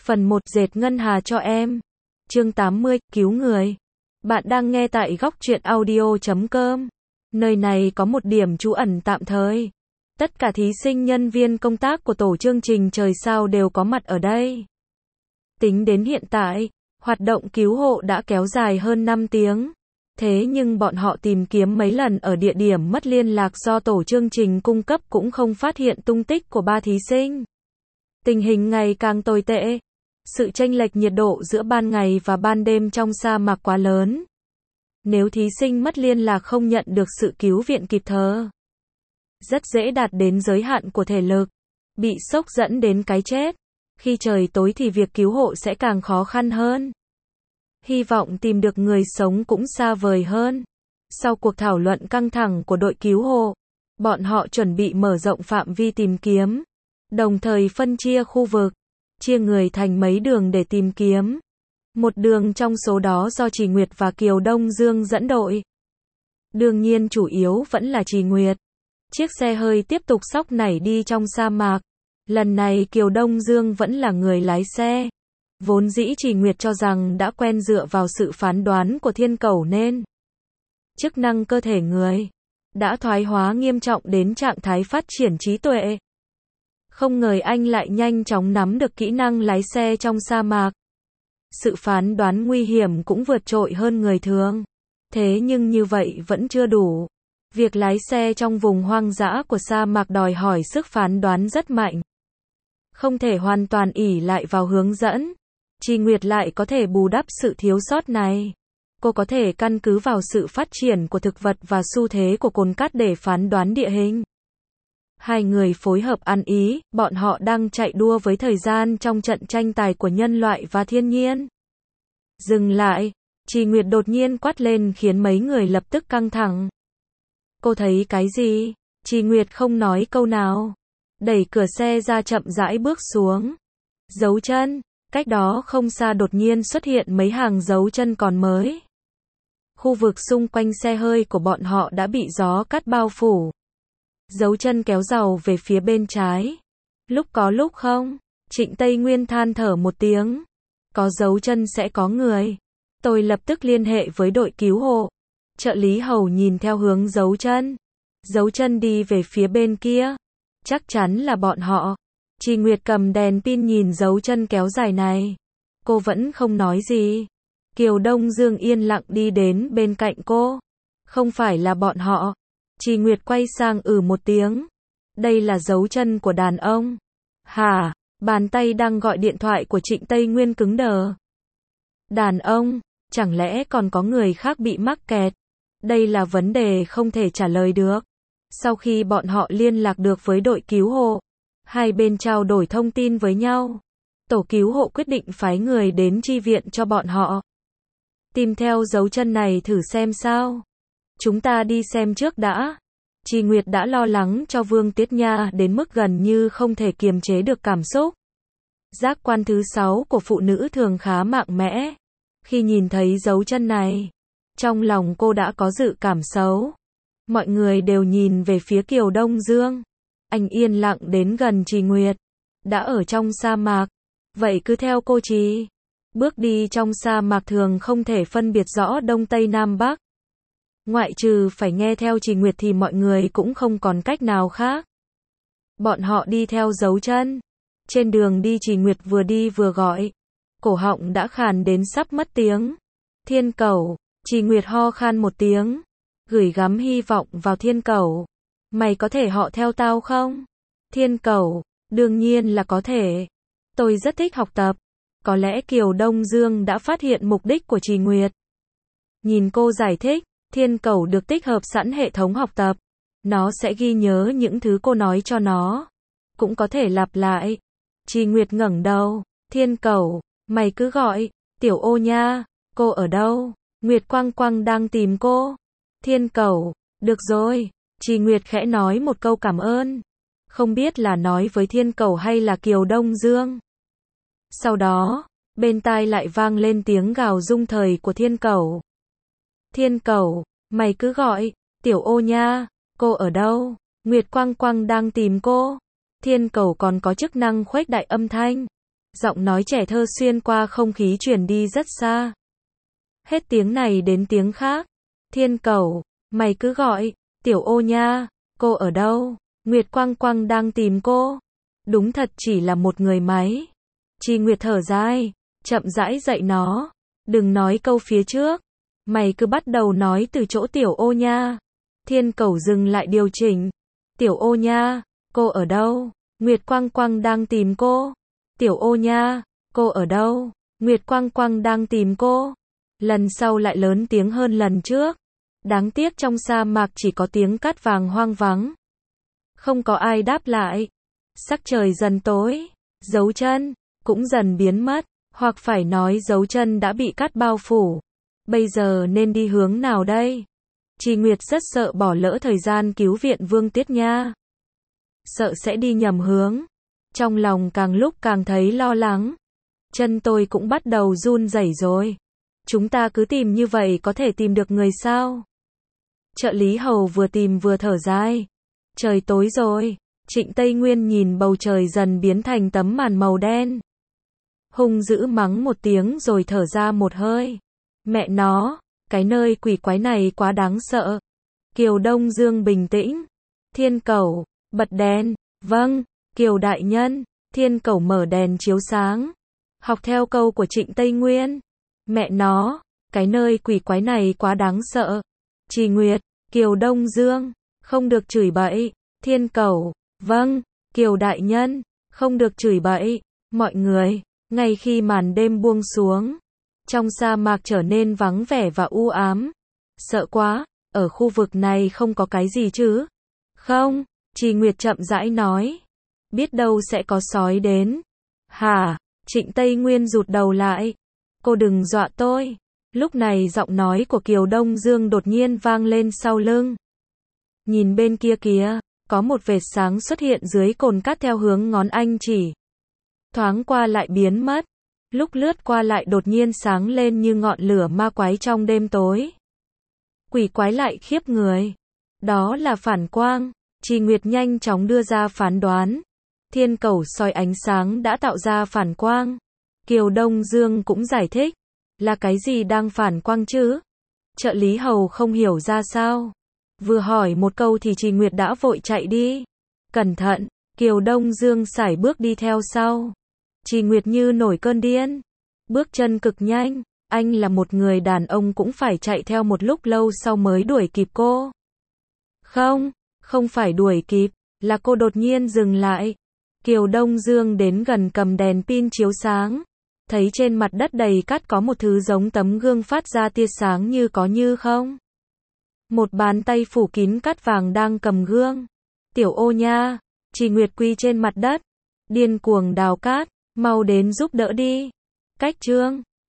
Phần 1 dệt ngân hà cho em. Chương 80, cứu người. Bạn đang nghe tại góc truyện audio.com. Nơi này có một điểm trú ẩn tạm thời. Tất cả thí sinh nhân viên công tác của tổ chương trình Trời Sao đều có mặt ở đây. Tính đến hiện tại, hoạt động cứu hộ đã kéo dài hơn 5 tiếng. Thế nhưng bọn họ tìm kiếm mấy lần ở địa điểm mất liên lạc do tổ chương trình cung cấp cũng không phát hiện tung tích của 3 thí sinh. Tình hình ngày càng tồi tệ. Sự chênh lệch nhiệt độ giữa ban ngày và ban đêm trong sa mạc quá lớn. Nếu thí sinh mất liên lạc không nhận được sự cứu viện kịp thời, rất dễ đạt đến giới hạn của thể lực, bị sốc dẫn đến cái chết. Khi trời tối thì việc cứu hộ sẽ càng khó khăn hơn. Hy vọng tìm được người sống cũng xa vời hơn. Sau cuộc thảo luận căng thẳng của đội cứu hộ, bọn họ chuẩn bị mở rộng phạm vi tìm kiếm, đồng thời phân chia khu vực, chia người thành mấy đường để tìm kiếm. Một đường trong số đó do Trì Nguyệt và Kiều Đông Dương dẫn đội. Đương nhiên chủ yếu vẫn là Trì Nguyệt. Chiếc xe hơi tiếp tục xóc nảy đi trong sa mạc. Lần này Kiều Đông Dương vẫn là người lái xe. Vốn dĩ Trì Nguyệt cho rằng đã quen dựa vào sự phán đoán của thiên cầu nên chức năng cơ thể người đã thoái hóa nghiêm trọng đến trạng thái phát triển trí tuệ. Không ngờ anh lại nhanh chóng nắm được kỹ năng lái xe trong sa mạc. Sự phán đoán nguy hiểm cũng vượt trội hơn người thường. Thế nhưng như vậy vẫn chưa đủ. Việc lái xe trong vùng hoang dã của sa mạc đòi hỏi sức phán đoán rất mạnh. Không thể hoàn toàn ỷ lại vào hướng dẫn. Trì Nguyệt lại có thể bù đắp sự thiếu sót này. Cô có thể căn cứ vào sự phát triển của thực vật và xu thế của cồn cát để phán đoán địa hình. Hai người phối hợp ăn ý, bọn họ đang chạy đua với thời gian trong trận tranh tài của nhân loại và thiên nhiên. Dừng lại, Trì Nguyệt đột nhiên quát lên khiến mấy người lập tức căng thẳng. Cô thấy cái gì? Trì Nguyệt không nói câu nào. Đẩy cửa xe ra chậm rãi bước xuống. Dấu chân, cách đó không xa đột nhiên xuất hiện mấy hàng dấu chân còn mới. Khu vực xung quanh xe hơi của bọn họ đã bị gió cát bao phủ. Dấu chân kéo giàu về phía bên trái. Lúc có lúc không. Trịnh Tây Nguyên than thở một tiếng. Có dấu chân sẽ có người. Tôi lập tức liên hệ với đội cứu hộ. Trợ lý Hầu nhìn theo hướng dấu chân. Dấu chân đi về phía bên kia. Chắc chắn là bọn họ. Trì Nguyệt cầm đèn pin nhìn dấu chân kéo dài này. Cô vẫn không nói gì. Kiều Đông Dương yên lặng đi đến bên cạnh cô. Không phải là bọn họ. Trì Nguyệt quay sang một tiếng. Đây là dấu chân của đàn ông. Hả? Bàn tay đang gọi điện thoại của Trịnh Tây Nguyên cứng đờ. Đàn ông? Chẳng lẽ còn có người khác bị mắc kẹt? Đây là vấn đề không thể trả lời được. Sau khi bọn họ liên lạc được với đội cứu hộ, hai bên trao đổi thông tin với nhau. Tổ cứu hộ quyết định phái người đến chi viện cho bọn họ. Tìm theo dấu chân này thử xem sao. Chúng ta đi xem trước đã. Trì Nguyệt đã lo lắng cho Vương Tiết Nha đến mức gần như không thể kiềm chế được cảm xúc. Giác quan thứ 6 của phụ nữ thường khá mạnh mẽ. Khi nhìn thấy dấu chân này, trong lòng cô đã có dự cảm xấu. Mọi người đều nhìn về phía Kiều Đông Dương. Anh yên lặng đến gần Trì Nguyệt. Đã ở trong sa mạc. Vậy cứ theo cô Trì. Bước đi trong sa mạc thường không thể phân biệt rõ Đông Tây Nam Bắc. Ngoại trừ phải nghe theo Trì Nguyệt thì mọi người cũng không còn cách nào khác. Bọn họ đi theo dấu chân. Trên đường đi Trì Nguyệt vừa đi vừa gọi. Cổ họng đã khàn đến sắp mất tiếng. Thiên Cẩu. Trì Nguyệt ho khan một tiếng. Gửi gắm hy vọng vào Thiên Cẩu. Mày có thể họ theo tao không? Thiên Cẩu. Đương nhiên là có thể. Tôi rất thích học tập. Có lẽ Kiều Đông Dương đã phát hiện mục đích của Trì Nguyệt. Nhìn cô giải thích. Thiên Cẩu được tích hợp sẵn hệ thống học tập. Nó sẽ ghi nhớ những thứ cô nói cho nó. Cũng có thể lặp lại. Trì Nguyệt ngẩng đầu. Thiên Cẩu, mày cứ gọi. Tiểu Ô nha, cô ở đâu? Nguyệt Quang Quang đang tìm cô. Thiên Cẩu, được rồi. Trì Nguyệt khẽ nói một câu cảm ơn. Không biết là nói với Thiên Cẩu hay là Kiều Đông Dương. Sau đó, bên tai lại vang lên tiếng gào rung thời của Thiên Cẩu. Thiên Cẩu, mày cứ gọi. Tiểu Ô nha, cô ở đâu? Nguyệt Quang Quang đang tìm cô. Thiên Cẩu còn có chức năng khuếch đại âm thanh. Giọng nói trẻ thơ xuyên qua không khí truyền đi rất xa. Hết tiếng này đến tiếng khác. Thiên Cẩu, mày cứ gọi, Tiểu Ô nha, cô ở đâu? Nguyệt Quang Quang đang tìm cô. Đúng thật chỉ là một người máy. Chi Nguyệt thở dài, chậm rãi dạy nó. Đừng nói câu phía trước. Mày cứ bắt đầu nói từ chỗ Tiểu Ô nha. Thiên Cẩu dừng lại điều chỉnh. Tiểu Ô nha, cô ở đâu? Nguyệt Quang Quang đang tìm cô. Tiểu Ô nha, cô ở đâu? Nguyệt Quang Quang đang tìm cô. Lần sau lại lớn tiếng hơn lần trước. Đáng tiếc trong sa mạc chỉ có tiếng cát vàng hoang vắng. Không có ai đáp lại. Sắc trời dần tối, dấu chân cũng dần biến mất, hoặc phải nói dấu chân đã bị cát bao phủ. Bây giờ nên đi hướng nào đây? Chi Nguyệt rất sợ bỏ lỡ thời gian cứu viện Vương Tiết Nha. Sợ sẽ đi nhầm hướng. Trong lòng càng lúc càng thấy lo lắng. Chân tôi cũng bắt đầu run rẩy rồi. Chúng ta cứ tìm như vậy có thể tìm được người sao? Trợ lý hầu vừa tìm vừa thở dài. Trời tối rồi. Trịnh Tây Nguyên nhìn bầu trời dần biến thành tấm màn màu đen. Hung dữ mắng một tiếng rồi thở ra một hơi. Mẹ nó, cái nơi quỷ quái này quá đáng sợ. Kiều Đông Dương bình tĩnh. Thiên Cẩu, bật đèn. Vâng, Kiều đại nhân. Thiên Cẩu mở đèn chiếu sáng. Học theo câu của Trịnh Tây Nguyên. Mẹ nó, cái nơi quỷ quái này quá đáng sợ. Chi Nguyệt, Kiều Đông Dương, không được chửi bậy. Thiên Cẩu, vâng, Kiều đại nhân, không được chửi bậy. Mọi người, ngay khi màn đêm buông xuống, trong sa mạc trở nên vắng vẻ và u ám. Sợ quá, ở khu vực này không có cái gì chứ? Không, Chi Nguyệt chậm rãi nói. Biết đâu sẽ có sói đến. Hả? Trịnh Tây Nguyên rụt đầu lại. Cô đừng dọa tôi. Lúc này giọng nói của Kiều Đông Dương đột nhiên vang lên sau lưng. Nhìn bên kia kìa, có một vệt sáng xuất hiện dưới cồn cát theo hướng ngón anh chỉ. Thoáng qua lại biến mất. Lúc lướt qua lại đột nhiên sáng lên như ngọn lửa ma quái trong đêm tối. Quỷ quái lại khiếp người. Đó là phản quang. Chi Nguyệt nhanh chóng đưa ra phán đoán. Thiên Cẩu soi ánh sáng đã tạo ra phản quang. Kiều Đông Dương cũng giải thích. Là cái gì đang phản quang chứ? Trợ lý hầu không hiểu ra sao. Vừa hỏi một câu thì Chi Nguyệt đã vội chạy đi. Cẩn thận, Kiều Đông Dương sải bước đi theo sau. Chi Nguyệt như nổi cơn điên. Bước chân cực nhanh. Anh là một người đàn ông cũng phải chạy theo một lúc lâu sau mới đuổi kịp cô. Không, không phải đuổi kịp, là cô đột nhiên dừng lại. Kiều Đông Dương đến gần cầm đèn pin chiếu sáng. Thấy trên mặt đất đầy cát có một thứ giống tấm gương phát ra tia sáng như có như không. Một bàn tay phủ kín cát vàng đang cầm gương. Tiểu Ô nha, Chi Nguyệt quỳ trên mặt đất. Điên cuồng đào cát, mau đến giúp đỡ đi. Cách Trương,